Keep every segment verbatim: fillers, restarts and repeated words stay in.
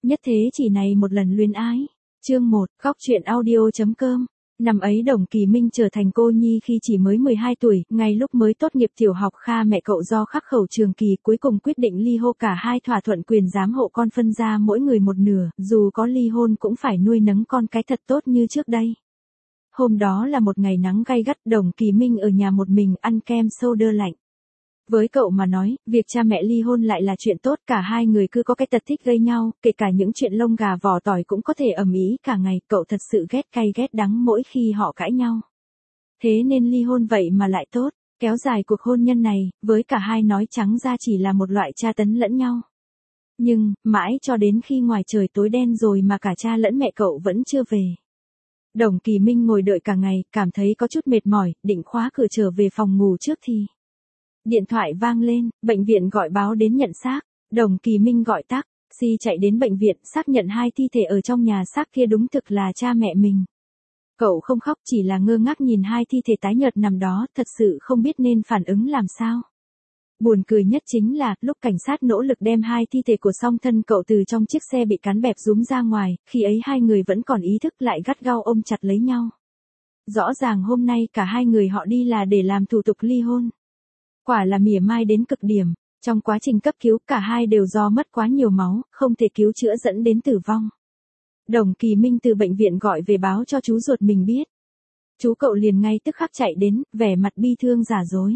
Nhất thế chỉ này một lần luyến ái. Chương một, Góc truyện audio.com. Năm ấy Đồng Kỳ Minh trở thành cô nhi khi chỉ mới mười hai tuổi, ngay lúc mới tốt nghiệp tiểu học Kha mẹ cậu do khắc khẩu trường kỳ cuối cùng quyết định ly hôn, cả hai thỏa thuận quyền giám hộ con phân ra mỗi người một nửa, dù có ly hôn cũng phải nuôi nấng con cái thật tốt như trước đây. Hôm đó là một ngày nắng gay gắt, Đồng Kỳ Minh ở nhà một mình ăn kem soda lạnh. Với cậu mà nói, việc cha mẹ ly hôn lại là chuyện tốt, cả hai người cứ có cái tật thích gây nhau, kể cả những chuyện lông gà vỏ tỏi cũng có thể ầm ĩ cả ngày, cậu thật sự ghét cay ghét đắng mỗi khi họ cãi nhau. Thế nên ly hôn vậy mà lại tốt, kéo dài cuộc hôn nhân này, với cả hai nói trắng ra chỉ là một loại tra tấn lẫn nhau. Nhưng, mãi cho đến khi ngoài trời tối đen rồi mà cả cha lẫn mẹ cậu vẫn chưa về. Đồng Kỳ Minh ngồi đợi cả ngày, cảm thấy có chút mệt mỏi, định khóa cửa trở về phòng ngủ trước thì điện thoại vang lên, bệnh viện gọi báo đến nhận xác. Đồng Kỳ Minh gọi taxi chạy đến bệnh viện, xác nhận hai thi thể ở trong nhà xác kia đúng thực là cha mẹ mình. Cậu không khóc, chỉ là ngơ ngác nhìn hai thi thể tái nhợt nằm đó, thật sự không biết nên phản ứng làm sao. Buồn cười nhất chính là, lúc cảnh sát nỗ lực đem hai thi thể của song thân cậu từ trong chiếc xe bị cán bẹp rúm ra ngoài, khi ấy hai người vẫn còn ý thức lại gắt gao ôm chặt lấy nhau. Rõ ràng hôm nay cả hai người họ đi là để làm thủ tục ly hôn. Quả là mỉa mai đến cực điểm, trong quá trình cấp cứu cả hai đều do mất quá nhiều máu, không thể cứu chữa dẫn đến tử vong. Đồng Kỳ Minh từ bệnh viện gọi về báo cho chú ruột mình biết. Chú cậu liền ngay tức khắc chạy đến, vẻ mặt bi thương giả dối.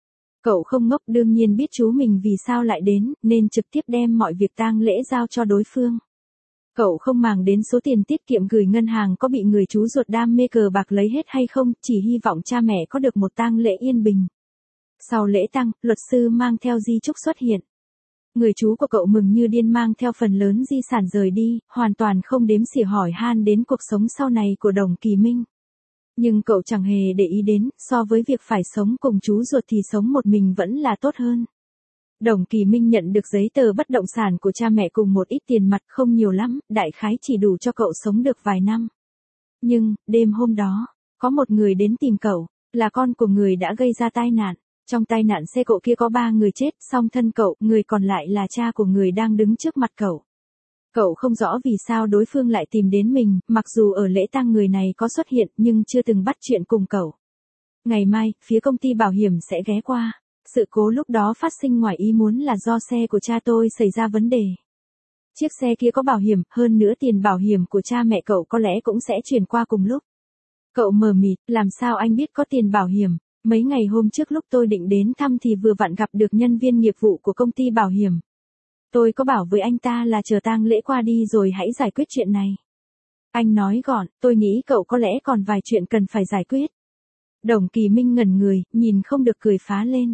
Cậu không ngốc, đương nhiên biết chú mình vì sao lại đến, nên trực tiếp đem mọi việc tang lễ giao cho đối phương. Cậu không màng đến số tiền tiết kiệm gửi ngân hàng có bị người chú ruột đam mê cờ bạc lấy hết hay không, chỉ hy vọng cha mẹ có được một tang lễ yên bình. Sau lễ tang, luật sư mang theo di chúc xuất hiện. Người chú của cậu mừng như điên mang theo phần lớn di sản rời đi, hoàn toàn không đếm xỉa hỏi han đến cuộc sống sau này của Đồng Kỳ Minh. Nhưng cậu chẳng hề để ý đến, so với việc phải sống cùng chú ruột thì sống một mình vẫn là tốt hơn. Đồng Kỳ Minh nhận được giấy tờ bất động sản của cha mẹ cùng một ít tiền mặt, không nhiều lắm, đại khái chỉ đủ cho cậu sống được vài năm. Nhưng, đêm hôm đó, có một người đến tìm cậu, là con của người đã gây ra tai nạn. Trong tai nạn xe cộ kia có ba người chết, song thân cậu, người còn lại là cha của người đang đứng trước mặt cậu. Cậu không rõ vì sao đối phương lại tìm đến mình, mặc dù ở lễ tang người này có xuất hiện nhưng chưa từng bắt chuyện cùng cậu. Ngày mai, phía công ty bảo hiểm sẽ ghé qua. Sự cố lúc đó phát sinh ngoài ý muốn là do xe của cha tôi xảy ra vấn đề. Chiếc xe kia có bảo hiểm, hơn nữa tiền bảo hiểm của cha mẹ cậu có lẽ cũng sẽ chuyển qua cùng lúc. Cậu mờ mịt, làm sao anh biết có tiền bảo hiểm? Mấy ngày hôm trước lúc tôi định đến thăm thì vừa vặn gặp được nhân viên nghiệp vụ của công ty bảo hiểm. Tôi có bảo với anh ta là chờ tang lễ qua đi rồi hãy giải quyết chuyện này. Anh nói gọn, tôi nghĩ cậu có lẽ còn vài chuyện cần phải giải quyết. Đồng Kỳ Minh ngẩn người, nhìn không được cười phá lên.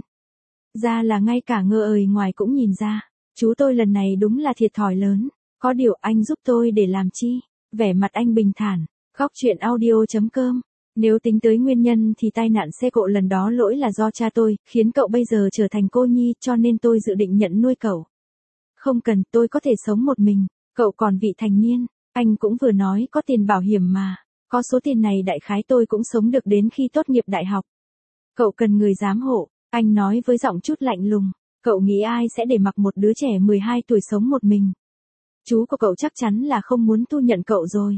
Ra là ngay cả ngơ ời ngoài cũng nhìn ra. Chú tôi lần này đúng là thiệt thòi lớn. Có điều anh giúp tôi để làm chi? Vẻ mặt anh bình thản. Góc truyện audio.com. Nếu tính tới nguyên nhân thì tai nạn xe cộ lần đó lỗi là do cha tôi, khiến cậu bây giờ trở thành cô nhi, cho nên tôi dự định nhận nuôi cậu. Không cần, tôi có thể sống một mình, cậu còn vị thành niên, anh cũng vừa nói có tiền bảo hiểm mà, có số tiền này đại khái tôi cũng sống được đến khi tốt nghiệp đại học. Cậu cần người giám hộ, anh nói với giọng chút lạnh lùng, cậu nghĩ ai sẽ để mặc một đứa trẻ mười hai tuổi sống một mình. Chú của cậu chắc chắn là không muốn thu nhận cậu rồi.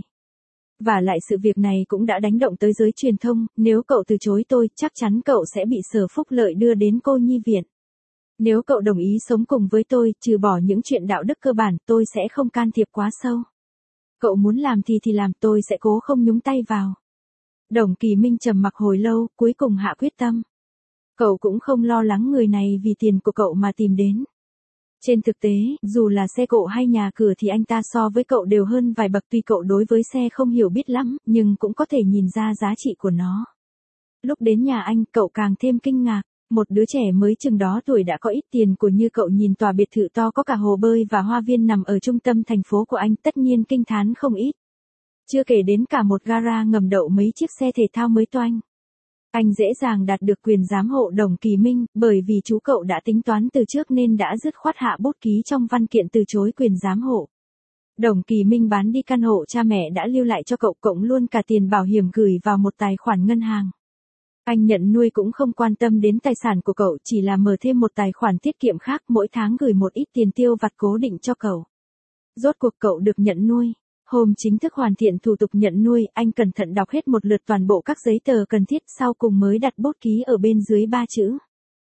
Và lại sự việc này cũng đã đánh động tới giới truyền thông, nếu cậu từ chối tôi, chắc chắn cậu sẽ bị Sở Phúc Lợi đưa đến cô nhi viện. Nếu cậu đồng ý sống cùng với tôi, trừ bỏ những chuyện đạo đức cơ bản, tôi sẽ không can thiệp quá sâu. Cậu muốn làm thì thì làm, tôi sẽ cố không nhúng tay vào. Đồng Kỳ Minh trầm mặc hồi lâu, cuối cùng hạ quyết tâm. Cậu cũng không lo lắng người này vì tiền của cậu mà tìm đến. Trên thực tế, dù là xe cộ hay nhà cửa thì anh ta so với cậu đều hơn vài bậc, tuy cậu đối với xe không hiểu biết lắm, nhưng cũng có thể nhìn ra giá trị của nó. Lúc đến nhà anh, cậu càng thêm kinh ngạc, một đứa trẻ mới chừng đó tuổi đã có ít tiền của như cậu nhìn tòa biệt thự to có cả hồ bơi và hoa viên nằm ở trung tâm thành phố của anh, tất nhiên kinh thán không ít. Chưa kể đến cả một gara ngầm đậu mấy chiếc xe thể thao mới toanh. Anh dễ dàng đạt được quyền giám hộ Đồng Kỳ Minh, bởi vì chú cậu đã tính toán từ trước nên đã dứt khoát hạ bút ký trong văn kiện từ chối quyền giám hộ. Đồng Kỳ Minh bán đi căn hộ cha mẹ đã lưu lại cho cậu, cộng luôn cả tiền bảo hiểm gửi vào một tài khoản ngân hàng. Anh nhận nuôi cũng không quan tâm đến tài sản của cậu, chỉ là mở thêm một tài khoản tiết kiệm khác, mỗi tháng gửi một ít tiền tiêu vặt cố định cho cậu. Rốt cuộc cậu được nhận nuôi. Hôm chính thức hoàn thiện thủ tục nhận nuôi, anh cẩn thận đọc hết một lượt toàn bộ các giấy tờ cần thiết, sau cùng mới đặt bút ký ở bên dưới ba chữ.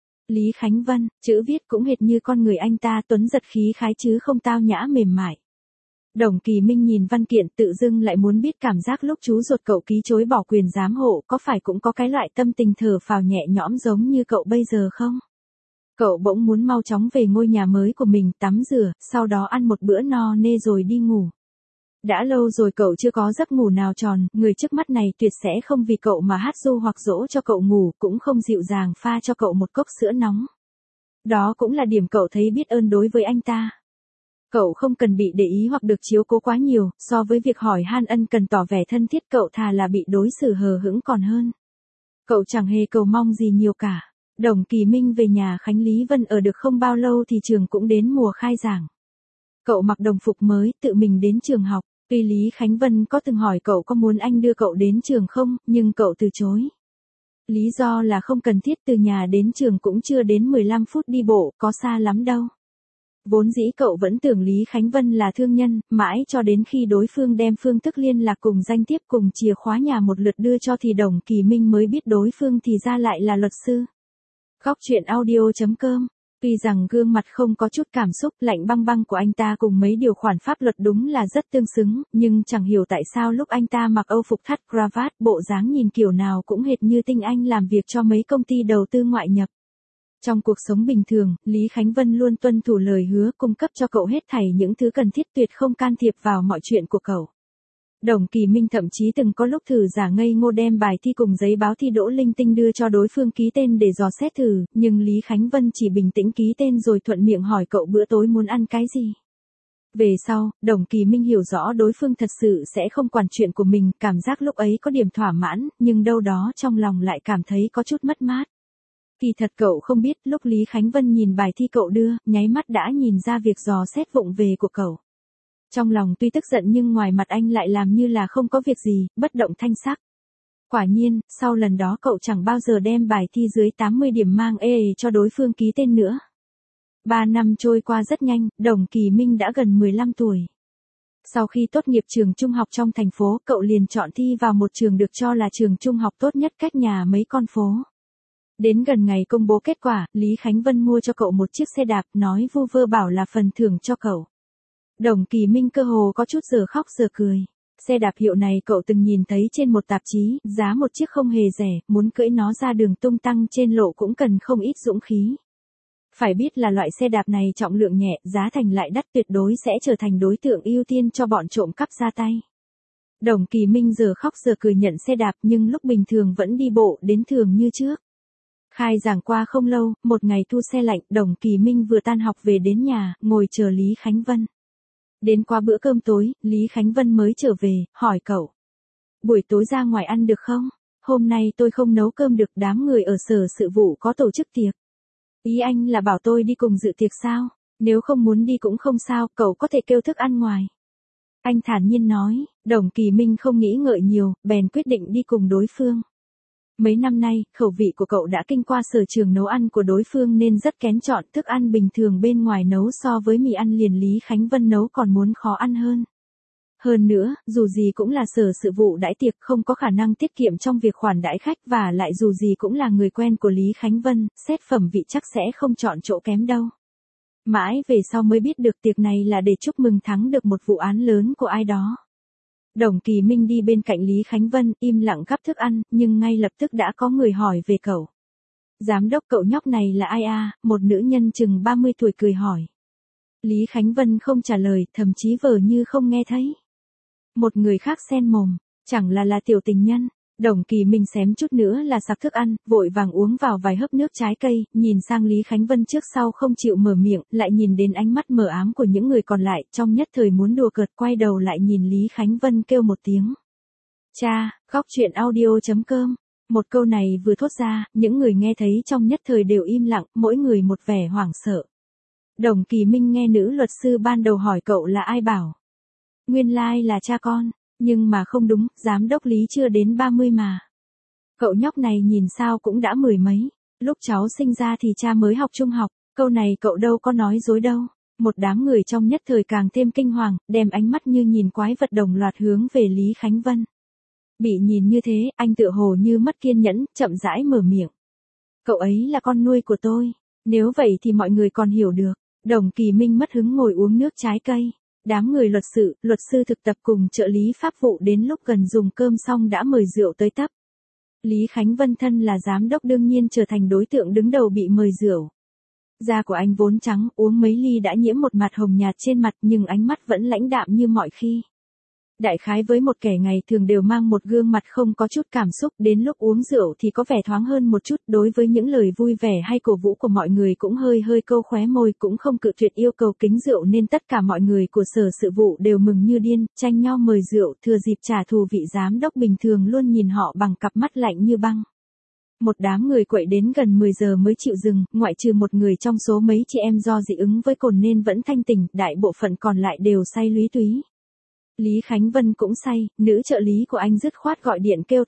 Lý Khánh Vân, chữ viết cũng hệt như con người anh ta, tuấn giật khí khái chứ không tao nhã mềm mại. Đồng Kỳ Minh nhìn văn kiện tự dưng lại muốn biết cảm giác lúc chú ruột cậu ký chối bỏ quyền giám hộ có phải cũng có cái loại tâm tình thở phào nhẹ nhõm giống như cậu bây giờ không? Cậu bỗng muốn mau chóng về ngôi nhà mới của mình, tắm rửa, sau đó ăn một bữa no nê rồi đi ngủ. Đã lâu rồi cậu chưa có giấc ngủ nào tròn, người trước mắt này tuyệt sẽ không vì cậu mà hát ru hoặc dỗ cho cậu ngủ, cũng không dịu dàng pha cho cậu một cốc sữa nóng. Đó cũng là điểm cậu thấy biết ơn đối với anh ta. Cậu không cần bị để ý hoặc được chiếu cố quá nhiều, so với việc hỏi han ân cần tỏ vẻ thân thiết cậu thà là bị đối xử hờ hững còn hơn. Cậu chẳng hề cầu mong gì nhiều cả. Đồng Kỳ Minh về nhà Khánh Lý Vân ở được không bao lâu thì trường cũng đến mùa khai giảng. Cậu mặc đồng phục mới, tự mình đến trường học. Tuy Lý Khánh Vân có từng hỏi cậu có muốn anh đưa cậu đến trường không, nhưng cậu từ chối. Lý do là không cần thiết, từ nhà đến trường cũng chưa đến mười lăm phút đi bộ, có xa lắm đâu. Vốn dĩ cậu vẫn tưởng Lý Khánh Vân là thương nhân, mãi cho đến khi đối phương đem phương thức liên lạc cùng danh thiếp cùng chìa khóa nhà một lượt đưa cho thì Đồng Kỳ Minh mới biết đối phương thì ra lại là luật sư. Góc truyện audio chấm com. Tuy rằng gương mặt không có chút cảm xúc, lạnh băng băng của anh ta cùng mấy điều khoản pháp luật đúng là rất tương xứng, nhưng chẳng hiểu tại sao lúc anh ta mặc âu phục thắt cravat, bộ dáng nhìn kiểu nào cũng hệt như tinh anh làm việc cho mấy công ty đầu tư ngoại nhập. Trong cuộc sống bình thường, Lý Khánh Vân luôn tuân thủ lời hứa, cung cấp cho cậu hết thảy những thứ cần thiết, tuyệt không can thiệp vào mọi chuyện của cậu. Đồng Kỳ Minh thậm chí từng có lúc thử giả ngây ngô đem bài thi cùng giấy báo thi đỗ linh tinh đưa cho đối phương ký tên để dò xét thử, nhưng Lý Khánh Vân chỉ bình tĩnh ký tên rồi thuận miệng hỏi cậu bữa tối muốn ăn cái gì. Về sau, Đồng Kỳ Minh hiểu rõ đối phương thật sự sẽ không quản chuyện của mình, cảm giác lúc ấy có điểm thỏa mãn, nhưng đâu đó trong lòng lại cảm thấy có chút mất mát. Kỳ thật cậu không biết, lúc Lý Khánh Vân nhìn bài thi cậu đưa, nháy mắt đã nhìn ra việc dò xét vụng về của cậu. Trong lòng tuy tức giận nhưng ngoài mặt anh lại làm như là không có việc gì, bất động thanh sắc. Quả nhiên, sau lần đó cậu chẳng bao giờ đem bài thi dưới tám mươi điểm mang ê cho đối phương ký tên nữa. Ba năm trôi qua rất nhanh, Đồng Kỳ Minh đã gần mười lăm tuổi. Sau khi tốt nghiệp trường trung học trong thành phố, cậu liền chọn thi vào một trường được cho là trường trung học tốt nhất cách nhà mấy con phố. Đến gần ngày công bố kết quả, Lý Khánh Vân mua cho cậu một chiếc xe đạp, nói vu vơ bảo là phần thưởng cho cậu. Đồng Kỳ Minh cơ hồ có chút giờ khóc giờ cười. Xe đạp hiệu này cậu từng nhìn thấy trên một tạp chí, giá một chiếc không hề rẻ, muốn cưỡi nó ra đường tung tăng trên lộ cũng cần không ít dũng khí. Phải biết là loại xe đạp này trọng lượng nhẹ, giá thành lại đắt, tuyệt đối sẽ trở thành đối tượng ưu tiên cho bọn trộm cắp ra tay. Đồng Kỳ Minh giờ khóc giờ cười nhận xe đạp, nhưng lúc bình thường vẫn đi bộ đến thường như trước. Khai giảng qua không lâu, một ngày thu xe lạnh, Đồng Kỳ Minh vừa tan học về đến nhà, ngồi chờ Lý Khánh Vân. Đến qua bữa cơm tối, Lý Khánh Vân mới trở về, hỏi cậu. Buổi tối ra ngoài ăn được không? Hôm nay tôi không nấu cơm được, đám người ở sở sự vụ có tổ chức tiệc. Ý anh là bảo tôi đi cùng dự tiệc sao? Nếu không muốn đi cũng không sao, cậu có thể kêu thức ăn ngoài. Anh thản nhiên nói. Đồng Kỳ Minh không nghĩ ngợi nhiều, bèn quyết định đi cùng đối phương. Mấy năm nay, khẩu vị của cậu đã kinh qua sở trường nấu ăn của đối phương nên rất kén chọn, thức ăn bình thường bên ngoài nấu so với mì ăn liền Lý Khánh Vân nấu còn muốn khó ăn hơn. Hơn nữa, dù gì cũng là sở sự vụ đãi tiệc, không có khả năng tiết kiệm trong việc khoản đãi khách, và lại dù gì cũng là người quen của Lý Khánh Vân, xét phẩm vị chắc sẽ không chọn chỗ kém đâu. Mãi về sau mới biết được tiệc này là để chúc mừng thắng được một vụ án lớn của ai đó. Đồng Kỳ Minh đi bên cạnh Lý Khánh Vân, im lặng gắp thức ăn, nhưng ngay lập tức đã có người hỏi về cậu. Giám đốc, cậu nhóc này là ai à? Một nữ nhân chừng ba mươi tuổi cười hỏi. Lý Khánh Vân không trả lời, thậm chí vờ như không nghe thấy. Một người khác xen mồm, chẳng là là tiểu tình nhân. Đồng Kỳ Minh xém chút nữa là sặc thức ăn, vội vàng uống vào vài hớp nước trái cây, nhìn sang Lý Khánh Vân trước sau không chịu mở miệng, lại nhìn đến ánh mắt mờ ám của những người còn lại, trong nhất thời muốn đùa cợt, quay đầu lại nhìn Lý Khánh Vân kêu một tiếng. Cha, góc truyện audio chấm com. Một câu này vừa thốt ra, những người nghe thấy trong nhất thời đều im lặng, mỗi người một vẻ hoảng sợ. Đồng Kỳ Minh nghe nữ luật sư ban đầu hỏi cậu là ai bảo. Nguyên lai là cha con. Nhưng mà không đúng, giám đốc Lý chưa đến ba mươi mà. Cậu nhóc này nhìn sao cũng đã mười mấy. Lúc cháu sinh ra thì cha mới học trung học, câu này cậu đâu có nói dối đâu. Một đám người trong nhất thời càng thêm kinh hoàng, đem ánh mắt như nhìn quái vật đồng loạt hướng về Lý Khánh Vân. Bị nhìn như thế, anh tựa hồ như mất kiên nhẫn, chậm rãi mở miệng. Cậu ấy là con nuôi của tôi. Nếu vậy thì mọi người còn hiểu được. Đồng Kỳ Minh mất hứng ngồi uống nước trái cây. Đám người luật sự, luật sư thực tập cùng trợ lý pháp vụ đến lúc gần dùng cơm xong đã mời rượu tới tấp. Lý Khánh Vân thân là giám đốc đương nhiên trở thành đối tượng đứng đầu bị mời rượu. Da của anh vốn trắng, uống mấy ly đã nhiễm một mặt hồng nhạt trên mặt nhưng ánh mắt vẫn lãnh đạm như mọi khi. Đại khái với một kẻ ngày thường đều mang một gương mặt không có chút cảm xúc, đến lúc uống rượu thì có vẻ thoáng hơn một chút, đối với những lời vui vẻ hay cổ vũ của mọi người cũng hơi hơi câu khóe môi, cũng không cự tuyệt yêu cầu kính rượu nên tất cả mọi người của sở sự vụ đều mừng như điên, tranh nhau mời rượu, thừa dịp trả thù vị giám đốc bình thường luôn nhìn họ bằng cặp mắt lạnh như băng. Một đám người quậy đến gần mười giờ mới chịu dừng, ngoại trừ một người trong số mấy chị em do dị ứng với cồn nên vẫn thanh tỉnh, đại bộ phận còn lại đều say lúy túy. Lý Khánh Vân cũng say, nữ trợ lý của anh dứt khoát gọi điện kêu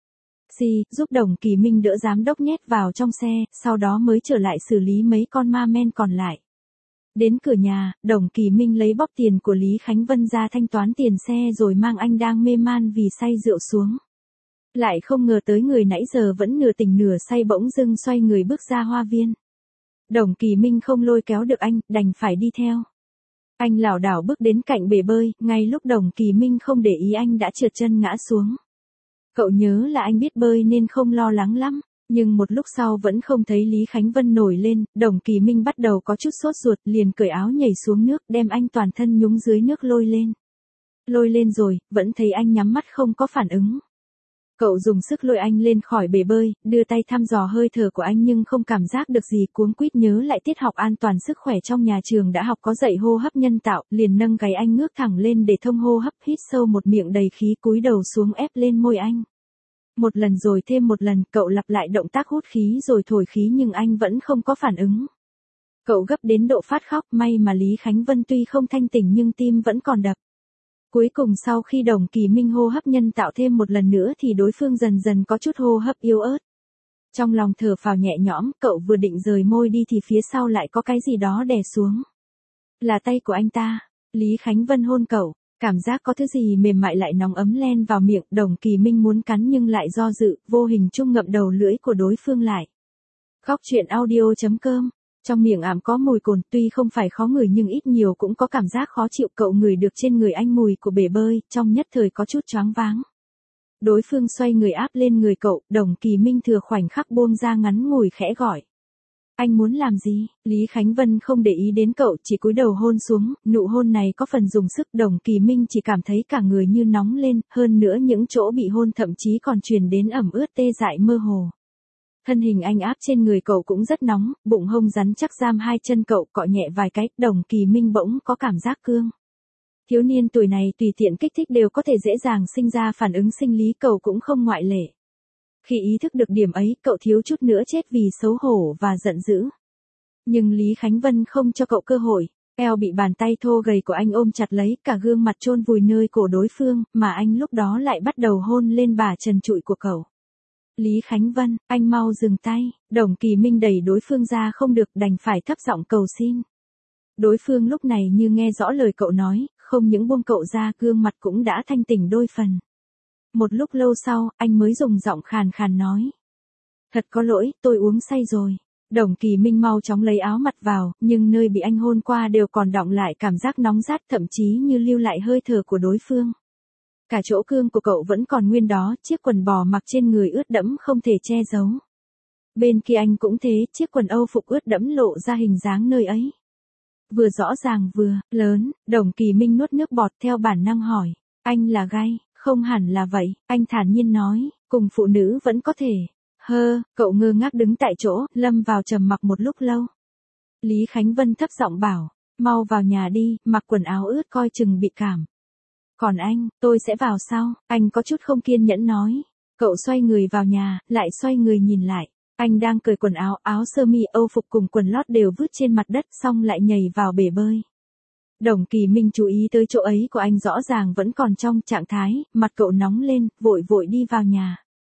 taxi, giúp Đồng Kỳ Minh đỡ giám đốc nhét vào trong xe, sau đó mới trở lại xử lý mấy con ma men còn lại. Đến cửa nhà, Đồng Kỳ Minh lấy bóp tiền của Lý Khánh Vân ra thanh toán tiền xe rồi mang anh đang mê man vì say rượu xuống. Lại không ngờ tới người nãy giờ vẫn nửa tỉnh nửa say bỗng dưng xoay người bước ra hoa viên. Đồng Kỳ Minh không lôi kéo được anh, đành phải đi theo. Anh lảo đảo bước đến cạnh bể bơi, ngay lúc Đồng Kỳ Minh không để ý anh đã trượt chân ngã xuống. Cậu nhớ là anh biết bơi nên không lo lắng lắm, nhưng một lúc sau vẫn không thấy Lý Khánh Vân nổi lên, Đồng Kỳ Minh bắt đầu có chút sốt ruột, liền cởi áo nhảy xuống nước, đem anh toàn thân nhúng dưới nước lôi lên. Lôi lên rồi, vẫn thấy anh nhắm mắt không có phản ứng. Cậu dùng sức lôi anh lên khỏi bể bơi, đưa tay thăm dò hơi thở của anh nhưng không cảm giác được gì, cuống quýt nhớ lại tiết học an toàn sức khỏe trong nhà trường đã học có dạy hô hấp nhân tạo, liền nâng gáy anh ngước thẳng lên để thông hô hấp, hít sâu một miệng đầy khí, cúi đầu xuống ép lên môi anh. Một lần rồi thêm một lần, cậu lặp lại động tác hút khí rồi thổi khí nhưng anh vẫn không có phản ứng. Cậu gấp đến độ phát khóc, may mà Lý Khánh Vân tuy không thanh tỉnh nhưng tim vẫn còn đập. Cuối cùng sau khi Đồng Kỳ Minh hô hấp nhân tạo thêm một lần nữa thì đối phương dần dần có chút hô hấp yếu ớt. Trong lòng thở phào nhẹ nhõm, cậu vừa định rời môi đi thì phía sau lại có cái gì đó đè xuống. Là tay của anh ta. Lý Khánh Vân hôn cậu, cảm giác có thứ gì mềm mại lại nóng ấm len vào miệng, Đồng Kỳ Minh muốn cắn nhưng lại do dự, vô hình chung ngậm đầu lưỡi của đối phương lại. Góc truyện audio chấm com. Trong miệng ảm có mùi cồn, tuy không phải khó ngửi nhưng ít nhiều cũng có cảm giác khó chịu, cậu ngửi được trên người anh mùi của bể bơi, trong nhất thời có chút choáng váng. Đối phương xoay người áp lên người cậu, Đồng Kỳ Minh thừa khoảnh khắc buông ra ngắn ngủi khẽ gọi. Anh muốn làm gì? Lý Khánh Vân không để ý đến cậu, chỉ cúi đầu hôn xuống, nụ hôn này có phần dùng sức, Đồng Kỳ Minh chỉ cảm thấy cả người như nóng lên, hơn nữa những chỗ bị hôn thậm chí còn truyền đến ẩm ướt tê dại mơ hồ. Thân hình anh áp trên người cậu cũng rất nóng, bụng hông rắn chắc giam hai chân cậu, cọ nhẹ vài cái, Đồng Kỳ Minh bỗng có cảm giác cương. Thiếu niên tuổi này tùy tiện kích thích đều có thể dễ dàng sinh ra phản ứng sinh lý, cậu cũng không ngoại lệ. Khi ý thức được điểm ấy, cậu thiếu chút nữa chết vì xấu hổ và giận dữ. Nhưng Lý Khánh Vân không cho cậu cơ hội, eo bị bàn tay thô gầy của anh ôm chặt lấy, cả gương mặt chôn vùi nơi cổ đối phương, mà anh lúc đó lại bắt đầu hôn lên bả trần trụi của cậu. Lý Khánh Vân, anh mau dừng tay, Đồng Kỳ Minh đẩy đối phương ra không được, đành phải thấp giọng cầu xin. Đối phương lúc này như nghe rõ lời cậu nói, không những buông cậu ra, gương mặt cũng đã thanh tỉnh đôi phần. Một lúc lâu sau, anh mới dùng giọng khàn khàn nói. Thật có lỗi, tôi uống say rồi. Đồng Kỳ Minh mau chóng lấy áo mặc vào, nhưng nơi bị anh hôn qua đều còn đọng lại cảm giác nóng rát, thậm chí như lưu lại hơi thở của đối phương. Cả chỗ cương của cậu vẫn còn nguyên đó, chiếc quần bò mặc trên người ướt đẫm không thể che giấu. Bên kia anh cũng thế, chiếc quần âu phục ướt đẫm lộ ra hình dáng nơi ấy. Vừa rõ ràng vừa lớn, Đồng Kỳ Minh nuốt nước bọt theo bản năng hỏi. Anh là gay? Không hẳn là vậy, anh thản nhiên nói, cùng phụ nữ vẫn có thể. Hơ, cậu ngơ ngác đứng tại chỗ, lâm vào trầm mặc một lúc lâu. Lý Khánh Vân thấp giọng bảo, mau vào nhà đi, mặc quần áo ướt coi chừng bị cảm. Còn anh, tôi sẽ vào sau, anh có chút không kiên nhẫn nói. Cậu xoay người vào nhà, lại xoay người nhìn lại. Anh đang cởi quần áo, áo sơ mi âu phục cùng quần lót đều vứt trên mặt đất xong lại nhảy vào bể bơi. Đồng Kỳ Minh chú ý tới chỗ ấy của anh rõ ràng vẫn còn trong trạng thái, mặt cậu nóng lên, vội vội đi vào nhà.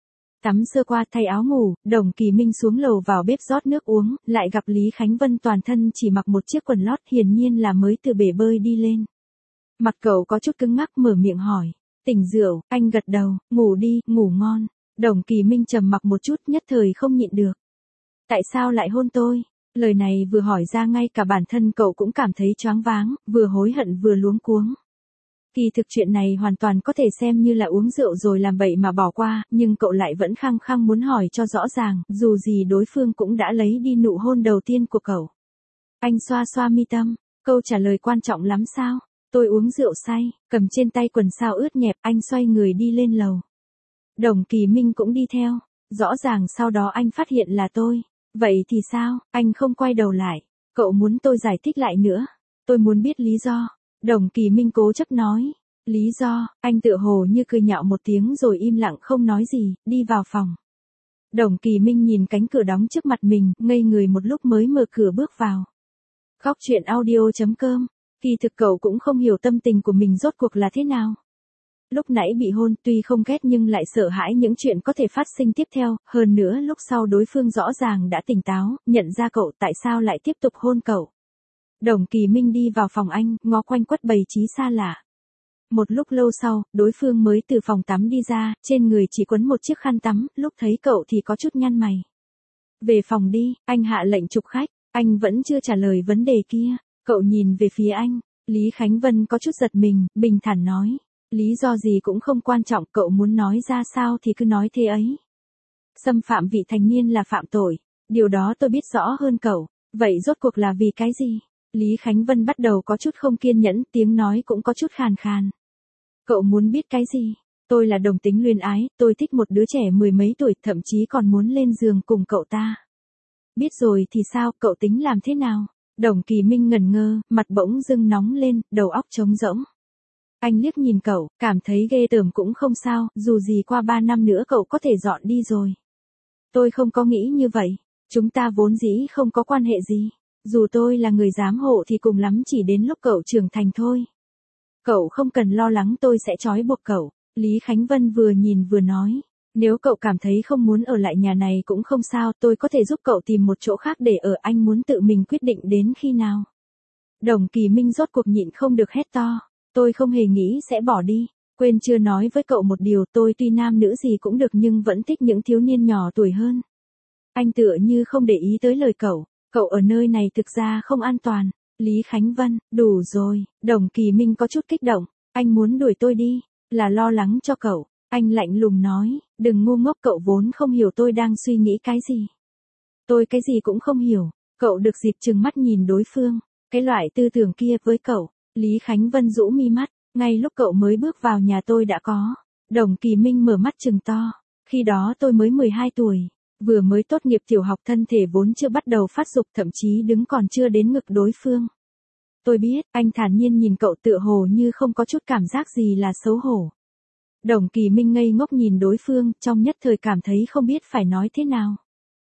Tắm sơ qua thay áo ngủ, Đồng Kỳ Minh xuống lầu vào bếp rót nước uống, lại gặp Lý Khánh Vân toàn thân chỉ mặc một chiếc quần lót, hiển nhiên là mới từ bể bơi đi lên. Mặt cậu có chút cứng ngắc, mở miệng hỏi. Tỉnh rượu, anh gật đầu, ngủ đi, ngủ ngon. Đồng Kỳ Minh trầm mặc một chút, nhất thời không nhịn được. Tại sao lại hôn tôi? Lời này vừa hỏi ra ngay cả bản thân cậu cũng cảm thấy choáng váng, vừa hối hận vừa luống cuống. Kỳ thực chuyện này hoàn toàn có thể xem như là uống rượu rồi làm bậy mà bỏ qua, nhưng cậu lại vẫn khăng khăng muốn hỏi cho rõ ràng, dù gì đối phương cũng đã lấy đi nụ hôn đầu tiên của cậu. Anh xoa xoa mi tâm, câu trả lời quan trọng lắm sao? Tôi uống rượu say, cầm trên tay quần sao ướt nhẹp, anh xoay người đi lên lầu. Đồng Kỳ Minh cũng đi theo, rõ ràng sau đó anh phát hiện là tôi. Vậy thì sao, anh không quay đầu lại, cậu muốn tôi giải thích lại nữa. Tôi muốn biết lý do. Đồng Kỳ Minh cố chấp nói. Lý do, anh tựa hồ như cười nhạo một tiếng rồi im lặng không nói gì, đi vào phòng. Đồng Kỳ Minh nhìn cánh cửa đóng trước mặt mình, ngây người một lúc mới mở cửa bước vào. Khóc chuyện audio chấm com. Kỳ thực cậu cũng không hiểu tâm tình của mình rốt cuộc là thế nào. Lúc nãy bị hôn tuy không ghét nhưng lại sợ hãi những chuyện có thể phát sinh tiếp theo, hơn nữa lúc sau đối phương rõ ràng đã tỉnh táo, nhận ra cậu tại sao lại tiếp tục hôn cậu. Đồng Kỳ Minh đi vào phòng anh, ngó quanh quất bày trí xa lạ. Một lúc lâu sau, đối phương mới từ phòng tắm đi ra, trên người chỉ quấn một chiếc khăn tắm, lúc thấy cậu thì có chút nhăn mày. Về phòng đi, anh hạ lệnh chụp khách, anh vẫn chưa trả lời vấn đề kia, cậu nhìn về phía anh, Lý Khánh Vân có chút giật mình, bình thản nói. Lý do gì cũng không quan trọng, cậu muốn nói ra sao thì cứ nói thế ấy. Xâm phạm vị thành niên là phạm tội, điều đó tôi biết rõ hơn cậu, vậy rốt cuộc là vì cái gì? Lý Khánh Vân bắt đầu có chút không kiên nhẫn, tiếng nói cũng có chút khàn khàn. Cậu muốn biết cái gì? Tôi là đồng tính luyến ái, tôi thích một đứa trẻ mười mấy tuổi, thậm chí còn muốn lên giường cùng cậu ta. Biết rồi thì sao, cậu tính làm thế nào? Đồng Kỳ Minh ngẩn ngơ, mặt bỗng dưng nóng lên, đầu óc trống rỗng. Anh liếc nhìn cậu, cảm thấy ghê tởm cũng không sao, dù gì qua ba năm nữa cậu có thể dọn đi rồi. Tôi không có nghĩ như vậy, chúng ta vốn dĩ không có quan hệ gì. Dù tôi là người giám hộ thì cùng lắm chỉ đến lúc cậu trưởng thành thôi. Cậu không cần lo lắng tôi sẽ trói buộc cậu, Lý Khánh Vân vừa nhìn vừa nói. Nếu cậu cảm thấy không muốn ở lại nhà này cũng không sao, tôi có thể giúp cậu tìm một chỗ khác để ở, anh muốn tự mình quyết định đến khi nào. Đồng Kỳ Minh rốt cuộc nhịn không được hét to. Tôi không hề nghĩ sẽ bỏ đi, quên chưa nói với cậu một điều, tôi tuy nam nữ gì cũng được nhưng vẫn thích những thiếu niên nhỏ tuổi hơn. Anh tựa như không để ý tới lời cậu, cậu ở nơi này thực ra không an toàn. Lý Khánh Vân, đủ rồi, Đồng Kỳ Minh có chút kích động, anh muốn đuổi tôi đi, là lo lắng cho cậu, anh lạnh lùng nói, đừng ngu ngốc, cậu vốn không hiểu tôi đang suy nghĩ cái gì. Tôi cái gì cũng không hiểu, cậu được dịp trừng mắt nhìn đối phương, cái loại tư tưởng kia với cậu. Lý Khánh Vân rũ mi mắt, ngay lúc cậu mới bước vào nhà tôi đã có. Đồng Kỳ Minh mở mắt trừng to, khi đó tôi mới mười hai tuổi, vừa mới tốt nghiệp tiểu học, thân thể vốn chưa bắt đầu phát dục, thậm chí đứng còn chưa đến ngực đối phương. Tôi biết, anh thản nhiên nhìn cậu tựa hồ như không có chút cảm giác gì là xấu hổ. Đồng Kỳ Minh ngây ngốc nhìn đối phương, trong nhất thời cảm thấy không biết phải nói thế nào.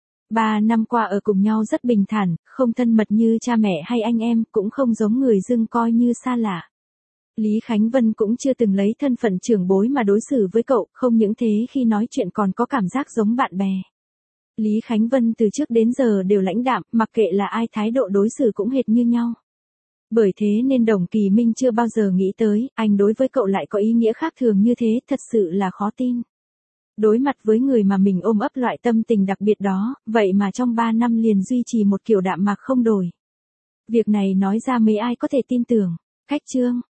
Ba năm qua ở cùng nhau rất bình thản, không thân mật như cha mẹ hay anh em, cũng không giống người dưng coi như xa lạ. Lý Khánh Vân cũng chưa từng lấy thân phận trưởng bối mà đối xử với cậu, không những thế khi nói chuyện còn có cảm giác giống bạn bè. Lý Khánh Vân từ trước đến giờ đều lãnh đạm, mặc kệ là ai thái độ đối xử cũng hệt như nhau. Bởi thế nên Đồng Kỳ Minh chưa bao giờ nghĩ tới, anh đối với cậu lại có ý nghĩa khác thường như thế, thật sự là khó tin. Đối mặt với người mà mình ôm ấp loại tâm tình đặc biệt đó, vậy mà trong ba năm liền duy trì một kiểu đạm mạc không đổi. Việc này nói ra mấy ai có thể tin tưởng. Khách chương.